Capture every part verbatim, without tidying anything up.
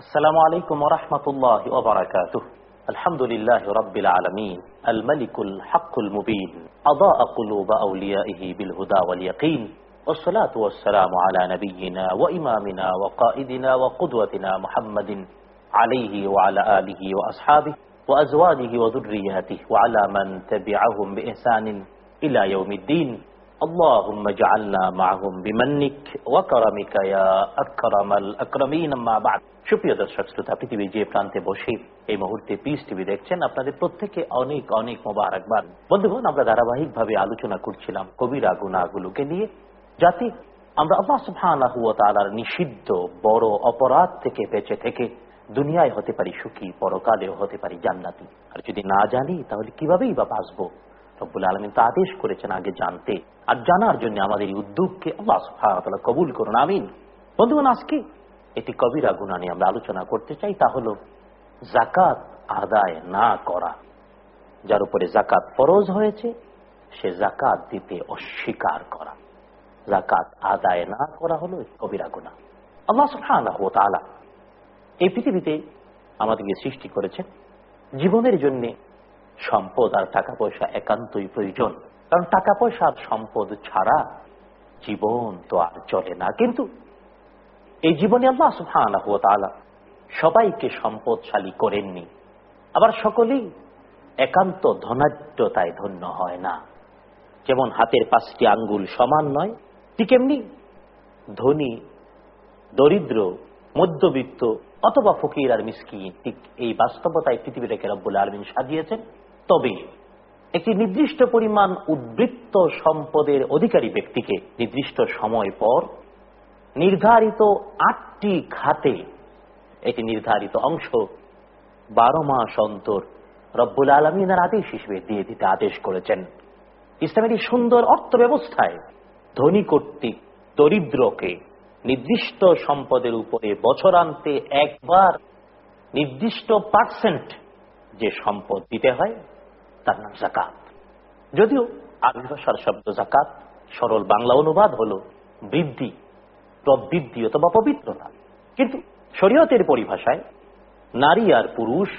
السلام عليكم ورحمة الله وبركاته. الحمد لله رب العالمين الملك الحق المبين أضاء قلوب أوليائه بالهدى واليقين والصلاة والسلام على نبينا وإمامنا وقائدنا وقدوتنا محمد عليه وعلى آله وأصحابه وأزواجه وذرياته وعلى من تبعهم بإحسان إلى يوم الدين. اللهم اجعلنا معهم بمنك وكرمك يا أكرم الأكرمين. أما بعد. সুপ্রিয় দর্শক শ্রোতা, পৃথিবীর যে প্রান্তে বসে এই মুহূর্তে পিস টিভি দেখছেন, আপনাদের প্রত্যেকে অনেক অনেক মোবারকবাদ। বন্ধুগণ, আমরা ধারাবাহিকভাবে আলোচনা করছিলাম কবিরা গুনাহগুলোকে নিয়ে, যাতে আমরা আল্লাহ সুবহানাহু ওয়া তাআলার নিষিদ্ধ বড় অপরাধ থেকে বেঁচে থেকে দুনিয়ায় হতে পারি সুখী, পরকালেও হতে পারি জান্নাতি। আর যদি না জানি তাহলে কিভাবেই বা বাঁচবো? রব্বুল আলামিন তা আদেশ করেছেন আগে জানতে, আর জানার জন্য আমাদের এই উদ্যোগকে আল্লাহ সুবহানাহু ওয়া তাআলা কবুল করুন, আমিন। বন্ধুগণ, আজকে এটি কবিরা গুনাহ নিয়ে আমরা আলোচনা করতে চাই। তা হলো যাকাত আদায় না করা। যার উপরে যাকাত ফরজ হয়েছে সে যাকাত দিতে অস্বীকার করা, যাকাত আদায় না করা হলো কবিরা গুনাহ। আল্লাহ সুবহানাহু ওয়া তাআলা এই পৃথিবীতে আমাদেরকে সৃষ্টি করেছেন জীবনের জন্য সম্পদ আর টাকা পয়সা একান্তই প্রয়োজন, কারণ টাকা পয়সা আর সম্পদ ছাড়া জীবন তো আর চলে না। কিন্তু এই জীবনে আল্লাহ সুবহানাহু ওয়া তাআলা সবাইকে সম্পদশালী করেননি, আবার সকলেই একান্ত ধনাঢ্যতায় ধন্য হয় না। যেমন হাতের পাঁচটি আঙ্গুল সমান নয়, ঠিক এমনি ধনী, দরিদ্র, মধ্যবিত্ত অথবা ফকির আর মিসকিন, ঠিক এই বাস্তবতায় পৃথিবীটাকে রব্বুল আলামিন সাজিয়েছেন। তবে একটি নির্দিষ্ট পরিমাণ উদ্বৃত্ত সম্পদের অধিকারী ব্যক্তিকে নির্দিষ্ট সময় পর নির্ধারিত আটটি খাতে এটি নির্ধারিত অংশ বারো মাস অন্তর রব্বুল আলামিনের আদেশ হিসেবে দিয়ে দিতে আদেশ করেছেন। ইসলামের এই সুন্দর অর্থ ব্যবস্থায় ধনী কর্তৃক দরিদ্রকে নির্দিষ্ট সম্পদের উপরে বছরান্তে একবার নির্দিষ্ট পার্সেন্ট যে সম্পদ দিতে হয় তার নাম যাকাত। যদিও আরবি ভাষার শব্দ যাকাত সরল বাংলা অনুবাদ হলো বৃদ্ধি, প্রবৃদ্ধি অথবা পবিত্রতা, কিন্তু শরীয়তের পরিভাষায় নারী আর পুরুষ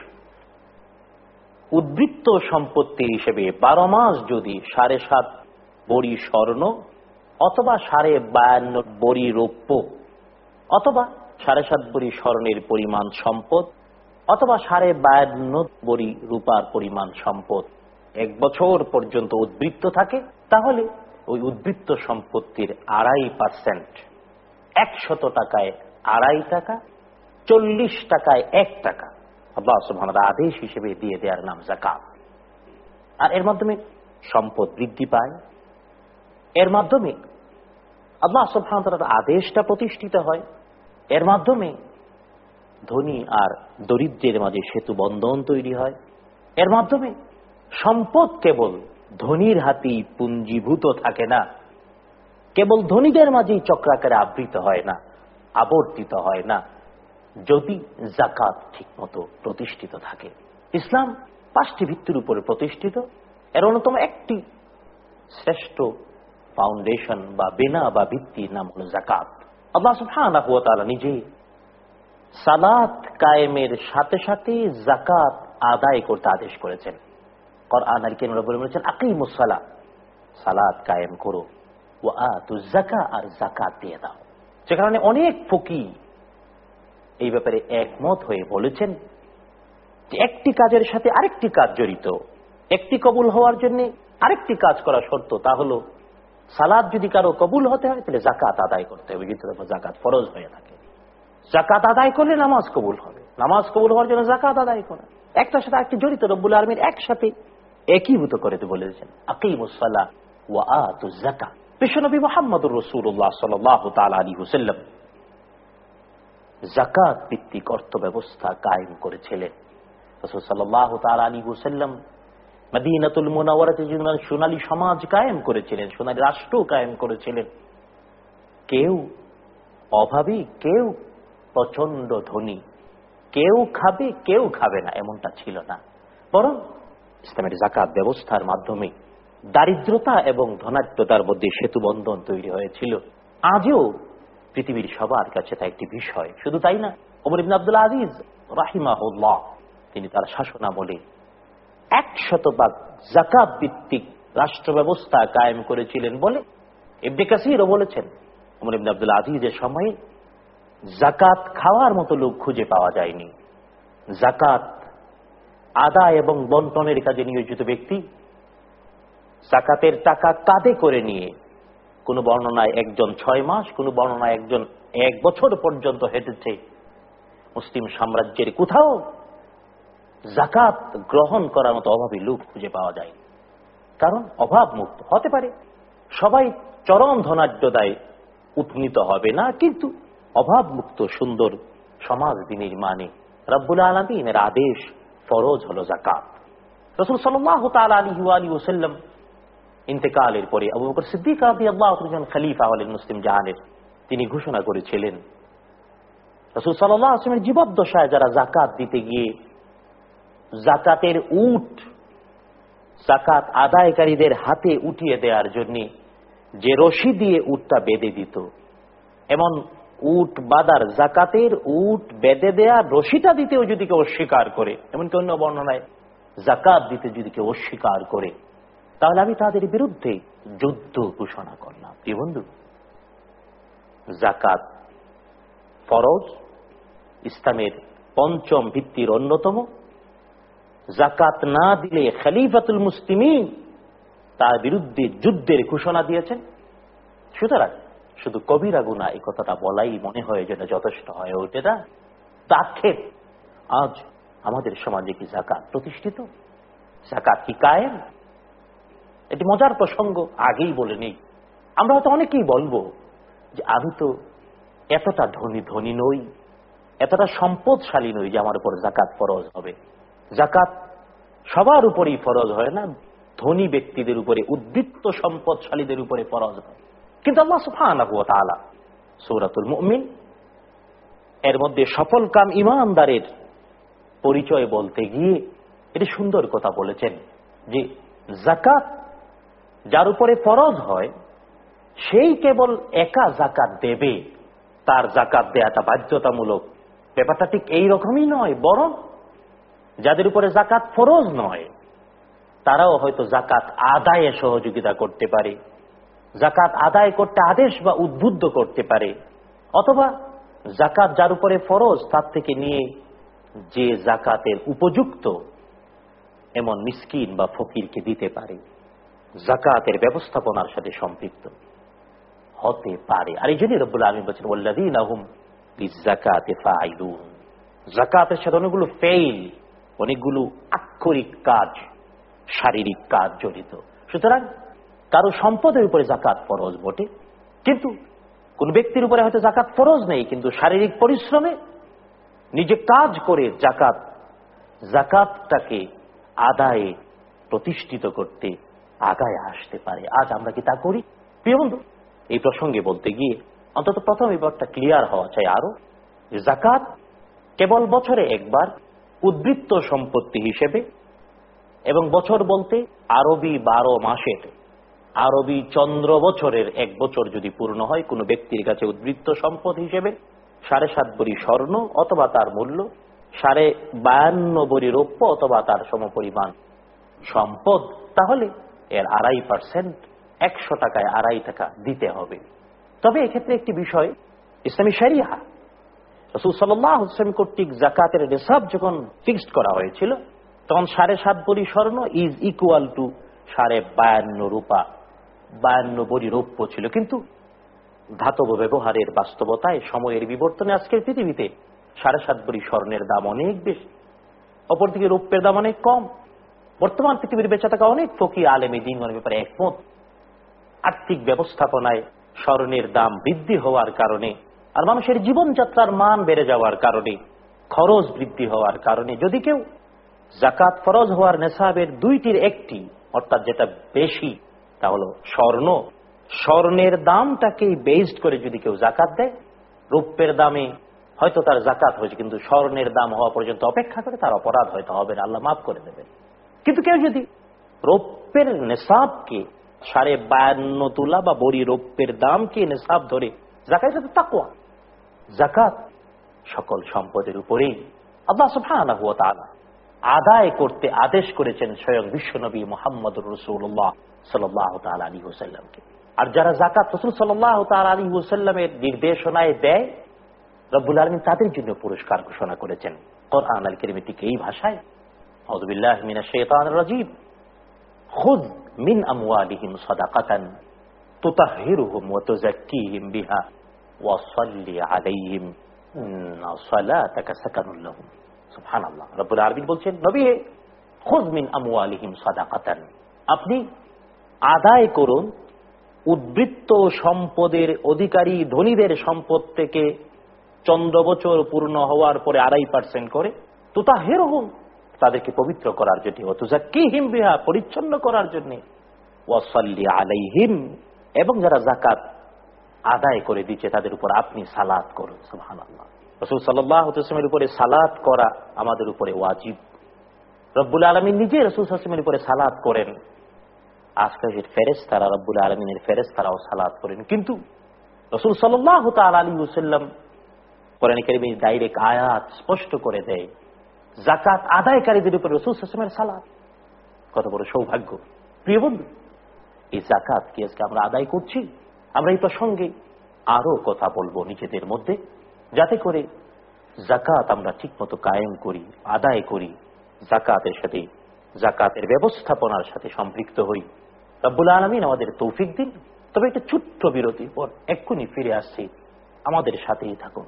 উদ্বৃত্ত সম্পত্তি হিসেবে বারো মাস যদি সাড়ে সাত বড়ি স্বর্ণ অথবা সাড়ে বায়ান্ন বড়ি রৌপ্য অথবা সাড়ে সাত বড়ি স্বর্ণের পরিমাণ সম্পদ অথবা সাড়ে বায়ান্ন বড়ি রূপার পরিমাণ সম্পদ এক বছর পর্যন্ত উদ্বৃত্ত থাকে, তাহলে ওই উদ্বৃত্ত সম্পত্তির আড়াই পার্সেন্ট, একশত টাকায় আড়াই টাকা, চল্লিশ টাকায় এক টাকা আল্লাহ সুবহানাহু ওয়া তাআলা আদেশ হিসেবে দিয়ে দেওয়ার নাম যাকাত। আর এর মাধ্যমে সম্পদ বৃদ্ধি পায়, এর মাধ্যমে আল্লাহ সুবহানাহু ওয়া তাআলার আদেশটা প্রতিষ্ঠিত হয়, এর মাধ্যমে ধনী আর দরিদ্রের মাঝে সেতু বন্ধন তৈরি হয়, এর মাধ্যমে সম্পদ কেবল ধনীর হাতেই পুঞ্জীভূত থাকে না, কেবল ধনীদের মাঝেই চক্রাকারে আবৃত হয় না, আবর্তিত হয় না, যদি যাকাত ঠিক মতো প্রতিষ্ঠিত থাকে। ইসলাম পাঁচটি ভিত্তির উপরে প্রতিষ্ঠিত। এর অন্যতম একটি শ্রেষ্ঠ ফাউন্ডেশন বা বেনা বা ভিত্তির নাম হল যাকাত। আল্লাহ সুবহানাহু ওয়া তাআলা নিজে সালাত কায়েমের সাথে সাথে যাকাত আদায় করতে আদেশ করেছেন। কোরআন আর কারীমে বলেছেন আকিমুস সালাত, সালাত কায়েম করো, ওয়া আতুজ যাকাত, আর যাকাত দিয়ে দাও। যে কারণে অনেক ফকিহ এই ব্যাপারে একমত হয়ে বলেছেন যে একটি কাজের সাথে আরেকটি কাজ জড়িত, একটি কবুল হওয়ার জন্য আরেকটি কাজ করা শর্ত, তা হলো সালাত যদি কারো কবুল হতে হয় তাহলে যাকাত আদায় করতে হবে, কিন্তু যাকাত ফরজ হয়ে থাকে। যাকাত আদায় করলে নামাজ কবুল হবে, নামাজ কবুল হওয়ার জন্য যাকাত আদায় করা, একটার সাথে আরেকটি জড়িত। রব্বুল আলামিন একসাথে একীভূত করে বলেছেন আকিমুস সালাত ওয়া আতুজ যাকাত। বিশ্বনবী মুহাম্মদুর রাসূলুল্লাহ সাল্লাল্লাহু তাআলা আলাইহি ওয়াসাল্লাম যাকাত ভিত্তিক অর্থ ব্যবস্থা কায়েম করেছিলেন। রাসূল সাল্লাল্লাহু তাআলা আলাইহি ওয়াসাল্লাম মদিনাতুল মুনাওয়ারাতে সোনালী সমাজ কায়েম করেছিলেন, সোনালী রাষ্ট্র কায়েম করেছিলেন। কেউ অভাবী, কেউ প্রচন্ড ধনী, কেউ খাবে কেউ খাবে না, এমনটা ছিল না। বরং ইসলামের যাকাত ব্যবস্থার মাধ্যমে দারিদ্রতা এবং ধনাঢ্যতার মধ্যে সেতু বন্ধন তৈরি হয়েছিল। আজও পৃথিবীর সবার কাছে তা একটি বিষয়। শুধু তাই না, ওমর ইবনে আব্দুল আজিজ রাহিমাহুল্লাহ তিনি তার শাসনামলে একশত ভাগ যাকাত ভিত্তিক রাষ্ট্র ব্যবস্থা কায়েম করেছিলেন বলে ইবনে কাসিরও বলেছেন, ওমর ইবনে আব্দুল আজিজের সময়ে যাকাত খাওয়ার মতো লোক খুঁজে পাওয়া যায়নি। যাকাত আদায় এবং বন্টনের কাজে নিয়োজিত ব্যক্তি যাকাতের টাকা কাঁধে করে নিয়ে কোন বর্ণনায় একজন ছয় মাস, কোন বর্ণনায় একজন এক বছর পর্যন্ত হেঁটেছে। মুসলিম সাম্রাজ্যের কোথাও যাকাত গ্রহণ করার মতো অভাবী লোক খুঁজে পাওয়া যায়, কারণ অভাব মুক্ত হতে পারে, সবাই চরম ধনাঢ্যতায় উৎনীত হবে না, কিন্তু অভাব মুক্ত সুন্দর সমাজ বিনির্মাণে রব্বুল আলামিনের আদেশ ফরজ হলো যাকাত। রাসূল সাল্লাল্লাহু তাআলা আলাইহি ওয়া আলিহি ওয়াসাল্লাম ইন্তেকালের পরে আবু বকর সিদ্দিক রাদিয়াল্লাহু তাআলা খলিফা হলেন মুসলিম জাহানের, তিনি ঘোষণা করেছিলেন রাসূল সাল্লাল্লাহু আলাইহি ওয়াসাল্লামের জীবদ্দশায় যারা যাকাত দিতে গিয়ে যাকাতের উট যাকাত আদায়কারীদের হাতে উঠিয়ে দেওয়ার জন্য যে রশি দিয়ে উটটা বেঁধে দিত, এমন উট বাদার যাকাতের উট বেঁধে দেয়া রশিটা দিতেও যদি কেউ অস্বীকার করে, এমনকি অন্য বর্ণনায় যাকাত দিতে যদি কেউ অস্বীকার করে, তাহলে আমি তাদের বিরুদ্ধে যুদ্ধ ঘোষণা করলাম। প্রিয় বন্ধু, যাকাত ফরজ, ইসলামের পঞ্চম ভিত্তির অন্যতম। যাকাত না দিলে খলিফাতুল মুসলিমিন তার বিরুদ্ধে যুদ্ধের ঘোষণা দিয়েছেন। সুতরাং শুধু কবিরা গুনাহ এই কথাটা বলাই মনে হয় যেটা যথেষ্ট হয়ে ওঠে না। তাক্ষেপ আজ আমাদের সমাজে কি যাকাত প্রতিষ্ঠিত? যাকাত কি কায়েম? এটি মজার প্রসঙ্গ, আগেই বলে নেই। আমরা হয়তো অনেকেই বলবো যে আমি তো এতটা ধনী ধনী নই, এতটা সম্পদশালী নই যে আমার উপর যাকাত ফরজ হবে। যাকাত সবার উপরেই ফরজ হয় না, ধনী ব্যক্তিদের উপরে, উদ্বৃত্ত সম্পদশালীদের উপরে ফরজ হয়। কিন্তু আল্লাহ সুবহানাহু ওয়া তাআলা সূরাতুল মুমিন এর মধ্যে সফল কাম ঈমানদারের পরিচয় বলতে গিয়ে এটি সুন্দর কথা বলেছেন যে যাকাত যার উপরে ফরজ হয় সেই কেবল একা যাকাত দেবে, তার যাকাত দেয়াটা বাধ্যতামূলক। ব্যাপারটা ঠিক এই রকমই নয়, বরং যাদের উপরে যাকাত ফরজ নয় তারাও হয়তো যাকাত আদায়ে সহযোগিতা করতে পারে, যাকাত আদায় করতে আদেশ বা উদ্বুদ্ধ করতে পারে, অথবা যাকাত যার উপরে ফরজ তার থেকে নিয়ে যে যাকাতের উপযুক্ত এমন মিসকিন বা ফকিরকে দিতে পারে, যাকাতের ব্যবস্থাপনার সাথে সম্পৃক্ত হতে পারে। আর এই জন্যই রব্বুল আলামিন বলেছেন ওয়াল্লাযীনা হুম বিযাকাতি ফাঈলুন। যাকাতের সাথে অনেকগুলো ফেইল, অনেকগুলো আক্ষরিক কাজ, শারীরিক কাজ জড়িত। সুতরাং কারো সম্পদের উপরে যাকাত ফরজ বটে, কিন্তু কোন ব্যক্তির উপরে হয়তো যাকাত ফরজ নেই, কিন্তু শারীরিক পরিশ্রমে নিজে কাজ করে যাকাত যাকাতটাকে আদায়ে প্রতিষ্ঠিত করতে আগায় আসতে পারে। আজ আমরা কি তা করি? প্রিয় বন্ধু, এই প্রসঙ্গে বলতে গিয়ে অন্তত প্রথম এবারটা ক্লিয়ার হওয়া চাই আরো, যে যাকাত কেবল বছরে একবার উদ্বৃত্ত সম্পত্তি হিসেবে, এবং বছর বলতে আরবি বারো মাসের, আরবি চন্দ্র বছরের এক বছর যদি পূর্ণ হয় কোনো ব্যক্তির কাছে উদ্বৃত্ত সম্পদ হিসেবে সাড়ে সাত বড়ি স্বর্ণ অথবা তার মূল্য, সাড়ে বায়ান্ন বড়ি রৌপ্য অথবা তার সমপরিমাণ সম্পদ, তাহলে এর আড়াই পার্সেন্ট একশো টাকায় আড়াই টাকা দিতে হবে। তবে এক্ষেত্রে একটি বিষয়, ইসলামী শরিয়া রাসূল সাল্লাল্লাহু আলাইহি ওয়াসাল্লাম কর্তৃক যাকাতের নিসাব যখন ফিক্সড করা হয়েছিল তখন সাড়ে সাত বড়ি স্বর্ণ ইজ ইকুয়াল টু সাড়ে বায়ান্ন রূপা, বায়ান্ন বড়ি রৌপ্য ছিল। কিন্তু ধাতব ব্যবহারের বাস্তবতায়, সময়ের বিবর্তনে আজকের পৃথিবীতে সাড়ে সাত বড়ি স্বর্ণের দাম অনেক বেশি, অপরদিকে রৌপ্যের দাম অনেক কম। বর্তমান পৃথিবীর বেঁচে থাকা অনেক ফকি আলেম এই দিনগুলোর ব্যাপারে একমত। আর্থিক ব্যবস্থাপনায় স্বর্ণের দাম বৃদ্ধি হওয়ার কারণে আর মানুষের জীবনযাত্রার মান বেড়ে যাওয়ার কারণে, খরচ বৃদ্ধি হওয়ার কারণে যদি কেউ যাকাত ফরজ হওয়ার নেসাবের দুইটির একটি, অর্থাৎ যেটা বেশি তা হলো স্বর্ণ, স্বর্ণের দামটাকেই বেসড করে যদি কেউ যাকাত দেয়, রৌপ্যের দামে হয়তো তার যাকাত হয়েছে কিন্তু স্বর্ণের দাম হওয়া পর্যন্ত অপেক্ষা করে, তার অপরাধ হয়তো হবে না, আল্লাহ মাফ করে দেবেন। কিন্তু কেউ যদি রৌপ্যের নেসাবকে সাড়ে বায়ান্ন তুলা বা বড়ি রৌপ্যের দামকে নেসাব ধরে যাকাত এটা তাকওয়া। যাকাত সকল সম্পদের উপরেই আল্লাহ সুবহানাহু ওয়া তাআলা আদায় করতে আদেশ করেছেন স্বয়ং বিশ্বনবী মুহাম্মদুর রাসূলুল্লাহ সাল্লাল্লাহু তাআলা আলাইহি ওয়াসাল্লামকে। আর যারা যাকাত রাসূল সাল্লাল্লাহু তাআলা আলাইহি ওয়াসাল্লামের নির্দেশনায় দেয়, রব্বুল আলামিন তাদের জন্য পুরস্কার ঘোষণা করেছেন কোরআন আল কারীমে ঠিক এই ভাষায়, আউযু বিল্লাহি মিনাশ শাইতানির রাজীম, খুয মিন আমওয়ালিহিম সাদাকাতান তুতাহহিরুহুম ওয়া তুযাক্কিহিম বিহা ওয়া সাল্লি আলাইহিম ইন্না সালাতাকা সাকানুল লাহুম। সুবহানাল্লাহ। রব্বুল আলামিন বলছেন, নবী হে, খুয মিন আমওয়ালিহিম সাদাকাতান, আপনি আদায় করুন উদ্বৃত্ত সম্পদের অধিকারী ধনীদের সম্পদ থেকে চন্দ্র বছর পূর্ণ হওয়ার পরে আড়াই পার্সেন্ট করে, তুতাহহিরুহুম, তাদেরকে পবিত্র করার জন্য, ওয়া তুযাক্কিহিম বিহা, পরিচ্ছন্ন করার জন্য, ওয়া সাল্লি আলাইহিম, এবং যারা যাকাত আদায় করে দিচ্ছে তাদের উপর আপনি সালাত করুন। সুবহানাল্লাহ। রাসূল সাল্লাল্লাহু আলাইহি ওয়াসাল্লামের উপরে সালাত করা আমাদের উপরে ওয়াজিব। রব্বুল আলামিন নিজে রাসূল সাল্লাল্লাহু আলাইহি ওয়াসাল্লামের উপরে সালাত করেন, আকাশের ফেরেশতারা রব্বুল আলামিনের ফেরেশতারাও সালাত করেন। কিন্তু রাসূল সাল্লাল্লাহু তাআলা আলাইহি ওয়াসাল্লাম কোরআনে কারীমে ডাইরেক্ট আয়াত স্পষ্ট করে দেয়, যাকাত আদায়কারীদের উপর রাসূল সাল্লাল্লাহু আলাইহি ওয়াসাল্লামের সালাত। কত বড় সৌভাগ্য প্রিয় বন্ধু! এই যাকাত কি আজকে আমরা আদায় করছি? আমরা এই প্রসঙ্গে আরো কথা বলবো নিজেদের মধ্যে, যাতে করে যাকাত আমরা ঠিকমতো কায়েম করি, আদায় করি, যাকাতের সাথে যাকাতের ব্যবস্থাপনার সাথে সম্পৃক্ত হই। রব্বুল আলামিন আমাদের তৌফিক দিন। তবে একটা ছোট্ট বিরতির পর এক্ষুনি ফিরে আসছি, আমাদের সাথেই থাকুন।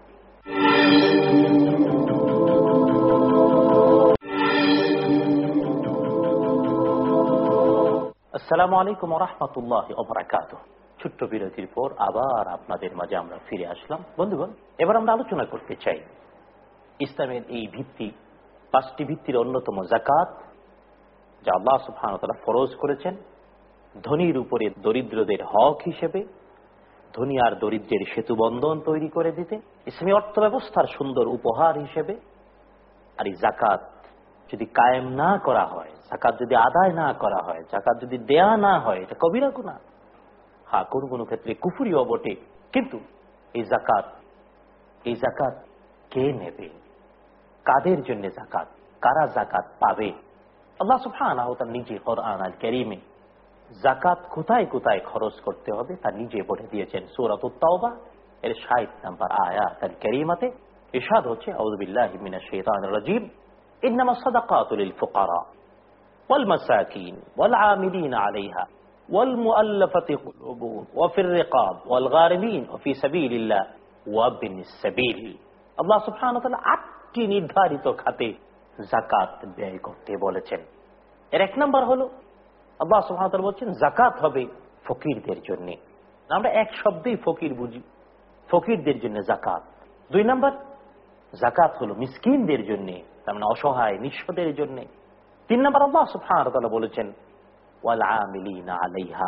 আসসালামু আলাইকুম ওয়া রাহমাতুল্লাহি ওয়া বারাকাতুহু। ছোট্ট বিরতির পর আবার আপনাদের মাঝে আমরা ফিরে আসলাম। বন্ধুগণ, এবার আমরা আলোচনা করতে চাই ইসলামের এই ভিত্তি, পাঁচটি ভিত্তির অন্যতম যাকাত, যা আল্লাহ সুবহানাহু ওয়া তাআলা ফরজ করেছেন ধনীর উপরে দরিদ্রদের হক হিসেবে, ধনী আর দরিদ্রের সেতু বন্ধন তৈরি করে দিতে, ইসলামী অর্থ ব্যবস্থার সুন্দর উপহার হিসেবে। আর এই যাকাত যদি কায়েম না করা হয়, যাকাত যদি আদায় না করা হয়, যাকাত যদি দেয়া না হয়, এটা কবিরা গুনাহ। হ্যাঁ, কোন কোন ক্ষেত্রে কুফরিও বটে। কিন্তু এই যাকাত, এই যাকাত কে নেবে? কাদের জন্য যাকাত? কারা যাকাত পাবে? আল্লাহ সুবহানাহু ওয়া তাআলা নিজে কোরআন আল কারীমে যাকাত কোথায় কোথায় খরচ করতে হবে তা নিজে বলে দিয়েছেন। সূরাতুত তাওবা এর ষাট নম্বর আয়াত আল কারীমাতে ইরশাদ হচ্ছে, আউযু বিল্লাহি মিনাশ শাইতানির রাজীম, ইন্নামাস সাদাকাতু লিল ফুকারা ওয়াল মাসাকিন ওয়াল আমিলিনা আলাইহা ওয়াল মুআল্লাফাতি কুলুবুহুম ওয়া ফির রিকাব ওয়াল গারিমিন ওয়া ফি সাবিলিল্লাহ ওয়া বিনিস সাবিল। আল্লাহ সুবহানাহু ওয়া তাআলা আটটি নির্ধারিত খাতে যাকাত ব্যয় করতে বলেছেন। এর এক নম্বর হলো আল্লাহ সুবহানাহু ওয়া তাআলা বলেন যাকাত হবে ফকিরদের জন্য। আমরা এক শব্দেই ফকির বুঝি, ফকিরদের জন্য যাকাত। দুই নম্বর, যাকাত হলো মিসকিনদের জন্য, তার মানে অসহায় নিঃস্বদের জন্য। তিন নম্বর, আল্লাহ সুবহানাহু ওয়া তাআলা বলেছেন ওয়াল আমিলিনা আলাইহা,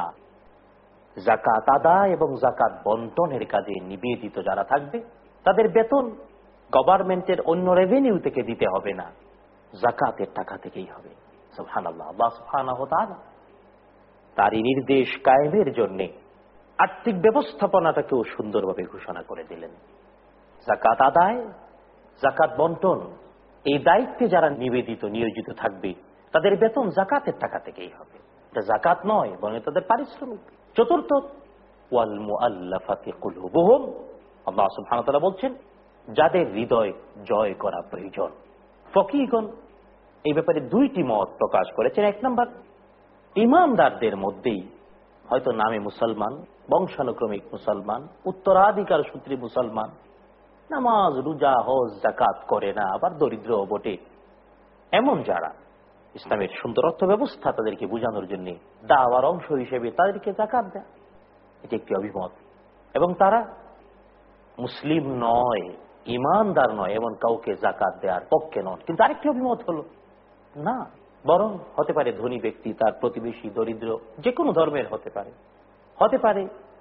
যাকাত আদায় এবং যাকাত বন্টনের কাজে নিবেদিত যারা থাকবে তাদের বেতন গভর্নমেন্টের অন্য রেভিনিউ থেকে দিতে হবে না, যাকাতের টাকা থেকেই হবে। সুবহানাল্লাহ। আল্লাহ সুবহানাহু ওয়া তাআলা তার এই নির্দেশ কায়েমের জন্য আর্থিক ব্যবস্থাপনাটাকেও সুন্দরভাবে ঘোষণা করে দিলেন। যাকাত আদায়, যাকাত বন্টন, এই দায়িত্বে যারা নিবেদিত নিয়োজিত থাকবে তাদের বেতন যাকাতের টাকা থেকেই হবে। এটা যাকাত নয়, বরং তাদের পারিশ্রমিক। চতুর্থ, ওয়াল মুআল্লাফাতি কুলুবুহুম, আল্লাহ সুবহানাহু ওয়া তাআলা বলছেন যাদের হৃদয় জয় করা প্রয়োজন। ফকিহগণ এই ব্যাপারে দুইটি মত প্রকাশ করেছেন। এক নম্বর, ইমানদারদের মধ্যেই হয়তো নামে মুসলমান, বংশানুক্রমিক মুসলমান, উত্তরাধিকার সূত্রে মুসলমান, নামাজ রোজা হজ যাকাত করে না, আবার দরিদ্র বটে, এমন যারা ইসলামের সুন্দর অর্থ ব্যবস্থা তাদেরকে বোঝানোর জন্য দাওয়ার অংশ হিসেবে তাদেরকে যাকাত দেয়, এটি একটি অভিমত। এবং তারা মুসলিম নয়, ইমানদার নয়, এমন কাউকে যাকাত দেওয়ার পক্ষে নয়। কিন্তু আরেকটি অভিমত হলো না, বরং হতে পারে ধনী ব্যক্তি, তার প্রতিবেশী দরিদ্র, যে কোনো ধর্মের হতে পারে, হতে পারে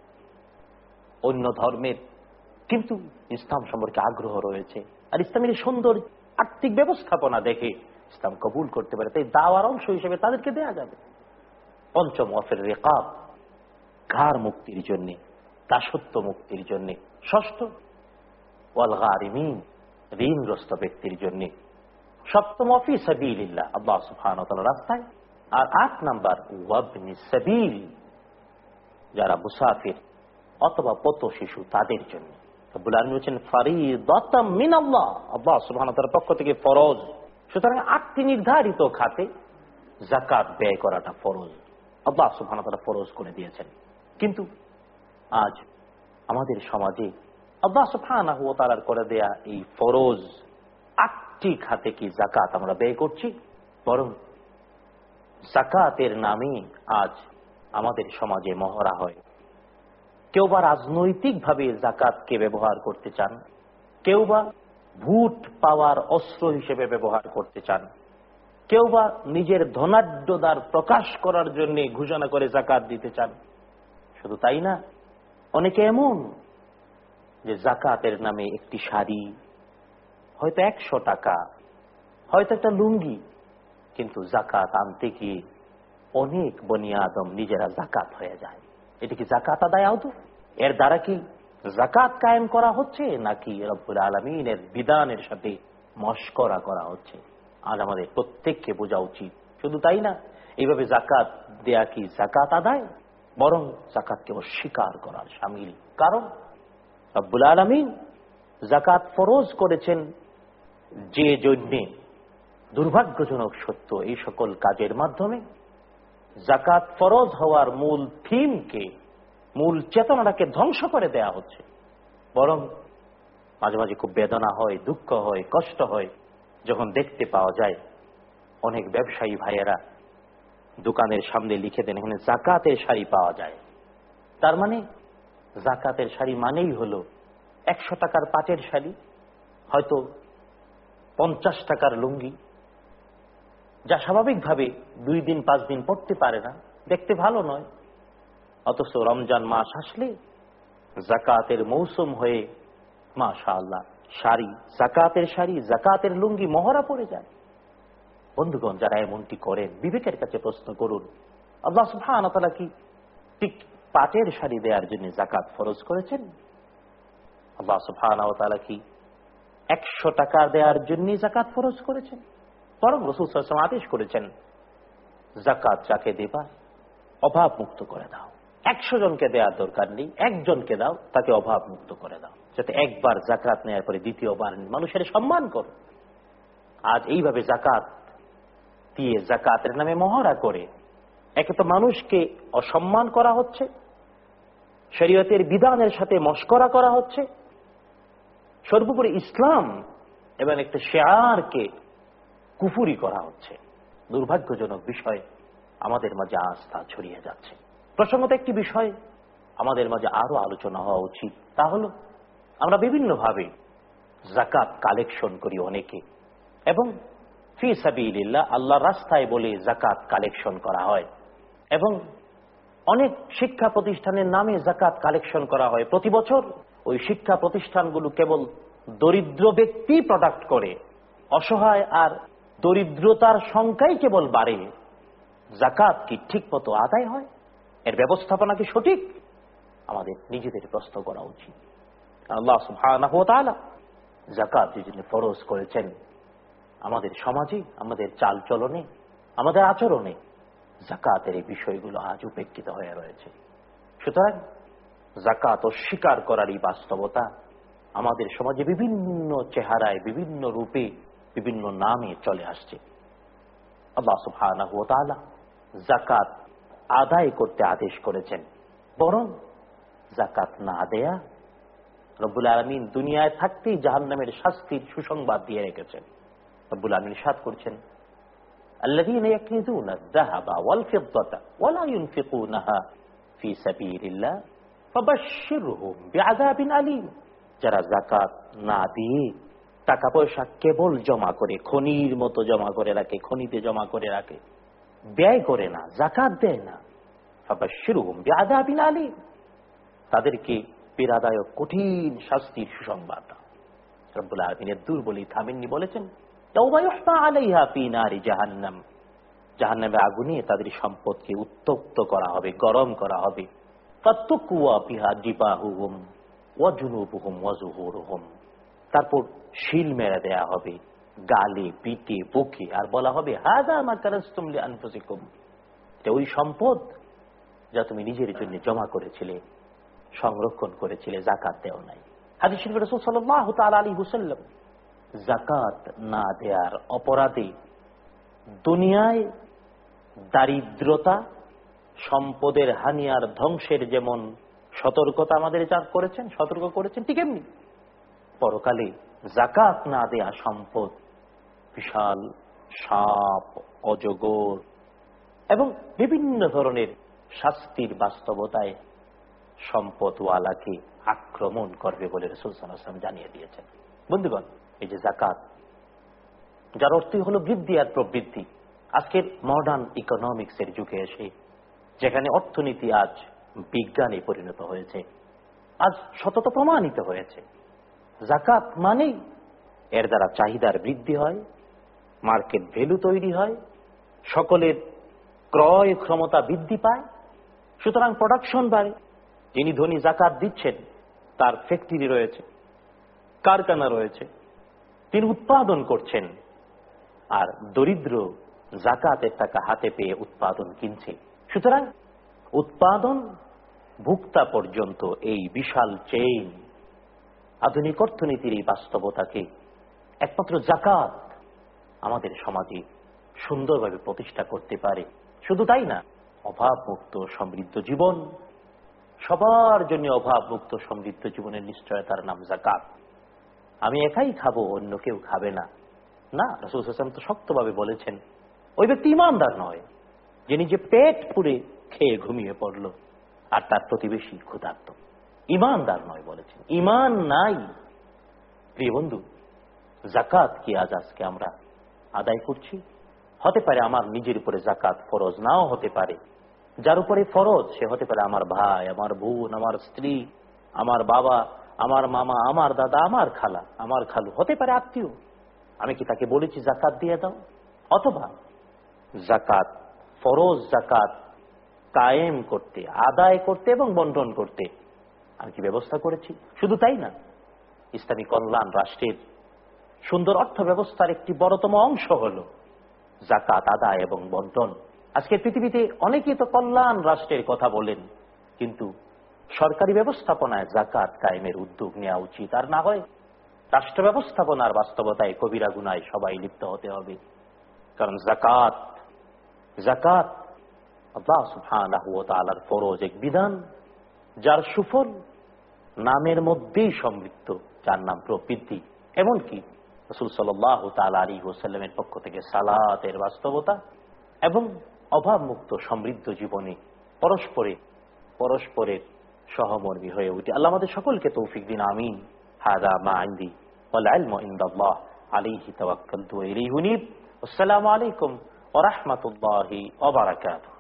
অন্য ধর্মের, কিন্তু ইসলাম সম্পর্কে আগ্রহ রয়েছে আর ইসলামের সুন্দর আর্থিক ব্যবস্থাপনা দেখে ইসলাম কবুল করতে পারে, তাই দাওয়ার অংশ হিসেবে তাদেরকে দেয়া যাবে। পঞ্চম, ওয়াফির রিকাব, ঘাড় মুক্তির জন্য, দাসত্ব মুক্তির জন্য, ষষ্ঠ ওয়াল গারিমিন, ঋণগ্রস্ত ব্যক্তির জন্য। সপ্তম ফি সাবিলিল্লাহ, আল্লাহ সুবহানাহু ওয়া তাআলার রাস্তায়। আর আট নাম্বার ওয়াবনি সাবিল, যারা মুসাফির অথবা পথ শিশু তাদের জন্য। রব্বুল আলামিন বলেছেন ফারিদাতাম মিনাল্লাহ, আল্লাহ সুবহানাহু ওয়া তাআলার পক্ষ থেকে ফরজ। সুতরাং আটটি নির্ধারিত খাতে যাকাত ব্যয় করাটা ফরজ, আল্লাহ সুবহানাহু ওয়া তাআলা ফরজ করে দিয়েছেন। কিন্তু আজ আমাদের সমাজে আল্লাহ সুবহানাহু ওয়া তাআলার করে দেয়া এই ফরজ আটটি খাতে কি যাকাত আমরা ব্যয় করছি? বরং যাকাতের নামে আজ আমাদের সমাজে মহড়া হয়। কেউ বা রাজনৈতিকভাবে যাকাতকে ব্যবহার করতে চান, কেউ বা ভোট পাওয়ার অস্ত্র হিসেবে ব্যবহার করতে চান, কেউ বা নিজের ধনাঢ্যতার প্রকাশ করার জন্য ঘোষণা করে যাকাত দিতে চান। শুধু তাই না, অনেকে এমন যে যাকাতের নামে একটি শাড়ি, হয়তো একশো টাকা, হয়তো একটা লুঙ্গি, কিন্তু যাকাত আনতে গিয়ে অনেক বনি আদম নিজেরা যাকাত হয়ে যায়। এটা কি যাকাত আদায় আদৌ? এর দ্বারা কি যাকাত কায়েম করা হচ্ছে, নাকি রব্বুল আলামিনের বিধানের সাথে মশকরা করা হচ্ছে? আজ আমাদের প্রত্যেককে বোঝা উচিত। শুধু তাই না, এইভাবে যাকাত দেয়া কি যাকাত আদায়? বরং যাকাতকে অস্বীকার করার শামিল। কারণ রব্বুল আলামিন যাকাত ফরজ করেছেন যে জন্যে, দুর্ভাগ্যজনক সত্য এই সকল কাজের মাধ্যমে যাকাত ফরজ হওয়ার মূল থিমকে, মূল চেতনাটাকে ধ্বংস করে দেয়া হচ্ছে। বরং মাঝে মাঝে খুব বেদনা হয়, দুঃখ হয়, কষ্ট হয় যখন দেখতে পাওয়া যায় অনেক ব্যবসায়ী ভাইয়েরা দোকানের সামনে লিখে দেন এখানে যাকাতের শাড়ি পাওয়া যায়। তার মানে যাকাতের শাড়ি মানেই হলো একশো টাকার পাটের শাড়ি, হয়তো পঞ্চাশ টাকার লুঙ্গি, যা স্বাভাবিকভাবে দুই দিন পাঁচ দিন পড়তে পারে না, দেখতে ভালো নয়। অথচ রমজান মাস আসলে যাকাতের মৌসুম হয়ে মাশাআল্লাহ শাড়ি, যাকাতের শাড়ি, যাকাতের লুঙ্গি মহড়া পড়ে যায়। বন্ধুগণ, যারা এমনটি করেন বিবেকের কাছে প্রশ্ন করুন, আল্লাহ সুবহানাহু ওয়া তাআলা কি ঠিক পাটের শাড়ি দেওয়ার জন্য যাকাত ফরজ করেছেন? আল্লাহ সুবহানাহু ওয়া তাআলা কি একশো টাকা দেওয়ার জন্য যাকাত ফরজ করেছেন? বরং রাসূল সাল্লাল্লাহু আলাইহি ওয়াসাল্লাম আদেশ করেছেন, যাকাত যাকে দেবা অভাব মুক্ত করে দাও। একশো জনকে দেওয়ার দরকার নেই, একজনকে দাও, তাকে অভাব মুক্ত করে দাও, যাতে একবার যাকাত নেওয়ার পরে দ্বিতীয়বার মানুষের সম্মান করো। আজ এইভাবে যাকাত দিয়ে যাকাতের নামে মহড়া করে একে তো মানুষকে অসম্মান করা হচ্ছে, শরীয়তের বিধানের সাথে মশকরা করা হচ্ছে, সর্বোপরি ইসলাম এবং একটা শিয়ারকে কুফুরি করা হচ্ছে। দুর্ভাগ্যজনক বিষয়, আমাদের মাঝে আস্থা ছড়িয়ে যাচ্ছে। প্রসঙ্গত একটি বিষয় আমাদের মাঝে আরো আলোচনা হওয়া উচিত, তা হলো আমরা বিভিন্নভাবে যাকাত কালেকশন করি অনেকে, এবং ফি সাবিলিল্লাহ আল্লাহর রাস্তায় বলে যাকাত কালেকশন করা হয়, এবং অনেক শিক্ষা প্রতিষ্ঠানের নামে যাকাত কালেকশন করা হয়। প্রতি বছর ওই শিক্ষা প্রতিষ্ঠানগুলো কেবল দরিদ্র ব্যক্তি প্রোডাক্ট করে, অসহায় আর দরিদ্রতার সংখ্যাই কেবল বাড়ে। যাকাত কি ঠিক মতো আদায় হয়? এর ব্যবস্থাপনা কি সঠিক? আমাদের নিজেদের প্রশ্ন করা উচিত। আল্লাহ সুবহানাহু ওয়া তাআলা যাকাত যে জন্য ফরজ করেছেন, আমাদের সমাজে, আমাদের চাল চলনে, আমাদের আচরণে যাকাতের এই বিষয়গুলো আজ উপেক্ষিত হয়ে রয়েছে। সুতরাং যাকাত অস্বীকার করার এই বাস্তবতা আমাদের সমাজে বিভিন্ন চেহারায়, বিভিন্ন রূপে, বিভিন্ন নামে চলে আসছে। আল্লাহ সুবহানাহু ওয়া তাআলা যাকাত আদায় করতে আদেশ করেছেন, বরং যাকাত না দেয়া রব্বুল আলামিন দুনিয়ায় থাকতেই জাহান্নামের শাস্তির সুসংবাদ দিয়ে রেখেছেন। রব্বুল আলামিন ইরশাদ করছেন, আল্লাযীনা ইয়াকনিজুনা আয-যাহাবা ওয়াল ফিদ্দাতা ওয়া লা ইউনফিকুনাহা ফি সাবিলিল্লাহ ফাবাশশিরহুম বিআযাবিন আলীম। যারা যাকাত না দিয়ে টাকা পয়সা কেবল জমা করে, খনির মতো জমা করে রাখে, খনিতে জমা করে রাখে, ব্যয় করে না, যাকাত দেয় না, ফাবাশশিরহুম বিআযাবিন আলীম, তাদেরকে পীড়াদায়ক কঠিন শাস্তির সুসংবাদ। রব্বুল আলামিনের দুর্বলী থামেননি, বলেছেন তাওবা ইউহতা আলাইহা ফি নারি জাহান্নাম, জাহান্নামের আগুনে তাদের সম্পদকে উত্তপ্ত করা হবে, গরম করা হবে। ফাতুকুয়া বিহা জিবাহুহুম, ওয়া জুনুবুহুম ওয়া যুহুরুহুম, তারপর শিল মেরে দেয়া হবে গালে, পিঠে, বুকে, আর বলা হবে হাযা মা কানাজতুম লিআনফুসিকুম, এটা ওই সম্পদ যা তুমি নিজের জন্য জমা করেছিলে, সংরক্ষণ করেছিলে, যাকাত দেও নাই। হাদিস শরীফে রাসূল সাল্লাল্লাহু তাআলা আলাইহি ওয়াসাল্লাম যাকাত না দেওয়ার অপরাধে দুনিয়ায় দারিদ্রতা, সম্পদের হানি আর ধ্বংসের যেমন সতর্কতা আমাদের যা করেছেন, সতর্ক করেছেন, ঠিক এমনি পরকালে যাকাত না দেয়া সম্পদ বিশাল সাপ, অজগর এবং বিভিন্ন ধরনের শাস্তির বাস্তবতায় সম্পদওয়ালাকে আক্রমণ করবে বলে রাসূল সাল্লাল্লাহু আলাইহি ওয়াসাল্লাম জানিয়ে দিয়েছেন। বন্ধুগণ, এই যে যাকাত, যার অর্থই হলো বৃদ্ধি আর প্রবৃদ্ধি, আজকের মডার্ন ইকোনমিক্সের যুগে এসে যেখানে অর্থনীতি আজ বিজ্ঞানে পরিণত হয়েছে, আজ সতত প্রমাণিত হয়েছে, যাকাত মানেই এর দ্বারা চাহিদার বৃদ্ধি হয়, মার্কেট ভ্যালু তৈরি হয়, সকলের ক্রয় ক্ষমতা বৃদ্ধি পায়, সুতরাং প্রোডাকশন বাড়ে। যিনি ধনী যাকাত দিচ্ছেন তার ফ্যাক্টরি রয়েছে, কারখানা রয়েছে, তিনি উৎপাদন করছেন, আর দরিদ্র যাকাতের টাকা হাতে পেয়ে উৎপাদন কিনছে। সুতরাং উৎপাদন ভোক্তা পর্যন্ত এই বিশাল চেইন, আধুনিক অর্থনীতির এই বাস্তবতাকে একমাত্র যাকাত আমাদের সমাজে সুন্দরভাবে প্রতিষ্ঠা করতে পারে। শুধু তাই না, অভাবমুক্ত সমৃদ্ধ জীবন, সবার জন্য অভাবমুক্ত সমৃদ্ধ জীবনের নিশ্চয়তার নাম যাকাত। আমি একাই খাবো, অন্য কেউ খাবে না, না, রাসূল সাল্লাল্লাহু আলাইহি ওয়াসাল্লাম তো শক্তভাবে বলেছেন ওই ব্যক্তি ঈমানদার নয় যিনি যে পেট পুরে খেয়ে ঘুমিয়ে পড়ল আর তার প্রতিবেশী ক্ষুধার্ত, ঈমানদার নয় বলেছেন। ঈমান নাই। প্রিয় বন্ধু, যাকাত কি আজ আজকে আমরা আদায় করছি? হতে পারে আমার নিজের উপরে যাকাত ফরজ নাও হতে পারে, যার উপরে ফরজ সে হতে পারে আমার ভাই, আমার বোন, আমার স্ত্রী, আমার বাবা, আমার মামা, আমার দাদা, আমার খালা, আমার খালু, হতে পারে আত্মীয়। আমি কি তাকে বলেছি যাকাত দিয়ে দাও? অথবা যাকাত, ফরজ যাকাত কায়েম করতে, আদায় করতে এবং বন্টন করতে আমি কি ব্যবস্থা করেছি? শুধু তাই না, ইসলামী কল্যাণ রাষ্ট্রের সুন্দর অর্থ ব্যবস্থার একটি বড়তম অংশ হল যাকাত আদায় এবং বন্টন। আজকের পৃথিবীতে অনেকেই তো কল্যাণ রাষ্ট্রের কথা বলেন, কিন্তু সরকারি ব্যবস্থাপনায় যাকাত কায়েমের উদ্যোগ নেওয়া উচিত। আর না হয় রাষ্ট্র ব্যবস্থাপনার বাস্তবতায় কবিরা গুনায় সবাই লিপ্ত হতে হবে। কারণ যাকাত যাকাত আল্লাহ সুবহানাহু ওয়া তাআলার ফরজ এক বিধান, যার সুফল নামের মধ্যেই সমৃদ্ধ, যার নাম প্রবৃদ্ধি। এমনকি রাসূল সাল্লাল্লাহু তাআলা আলাইহি ওয়াসাল্লামের পক্ষ থেকে সালাতের বাস্তবতা এবং অভাবমুক্ত সমৃদ্ধ জীবনে পরস্পরে পরস্পরের সহমর্মী হয়ে উঠে। আল্লাহ আমাদের সকলকে তৌফিক দিন, আমিন। হাযা মা ইনদি ওয়াল ইলমু ইনদাল্লাহ আলাইহি তাওয়াক্কালতু ওয়া ইলাইহি উনীব। আসসালামু আলাইকুম ওয়া রাহমাতুল্লাহি ওয়া বারাকাতুহু।